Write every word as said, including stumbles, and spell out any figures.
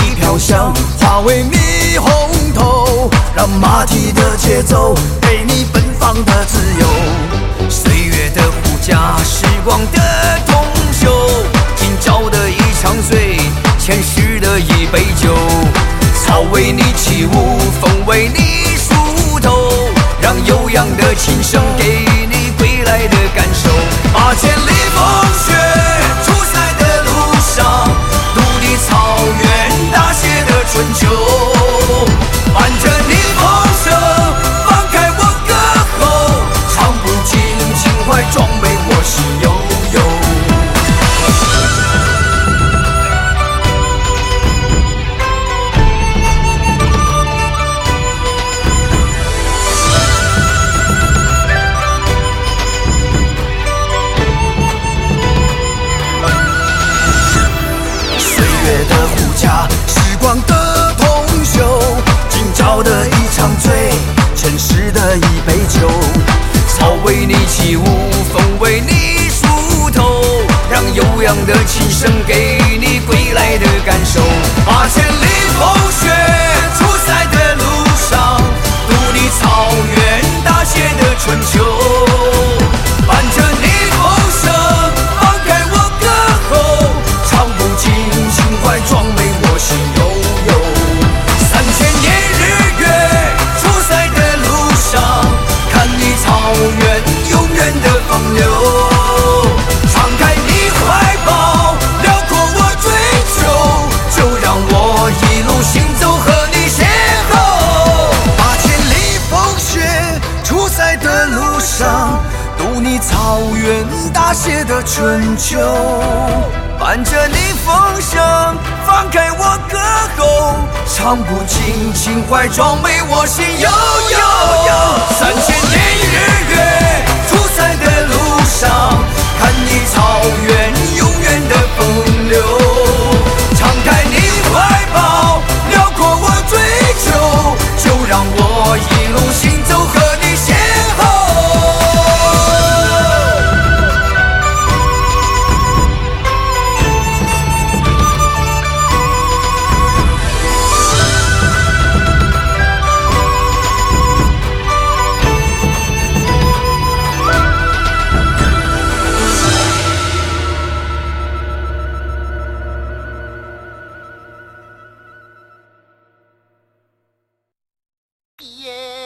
你飘香，化为霓虹头，让马蹄的节奏给你奔放的自由。岁月的护驾，时光的同修，今朝的一场醉，前世的一杯酒。草为你起舞，风为你梳头，让悠扬的琴声给你归来的感受。八千里风雪，出塞的路上，独立草原大写的春秋。伴着你风声，放开我歌喉，唱不尽情怀装备我心悠悠。岁月的护驾，时光的同修，今朝的一场醉，前世的一杯酒。草为你起舞，风为你梳头，让悠扬的琴声给你归来的感受。八千里风雪，出塞的路上，独立草原大写的春秋。伴着你风声，放开我歌喉，唱不尽情怀装备我心悠悠。三千年日月，出塞的路上，看你草原永远的风流。敞开你怀抱，辽阔我追求，就让我一路行走和你邂逅。八千里风雪，出塞的路上，读你草原大写的春秋。伴着你风声，放开我歌喉，唱不尽情怀装备我心悠悠。三千年日月，出塞的路上，看你草原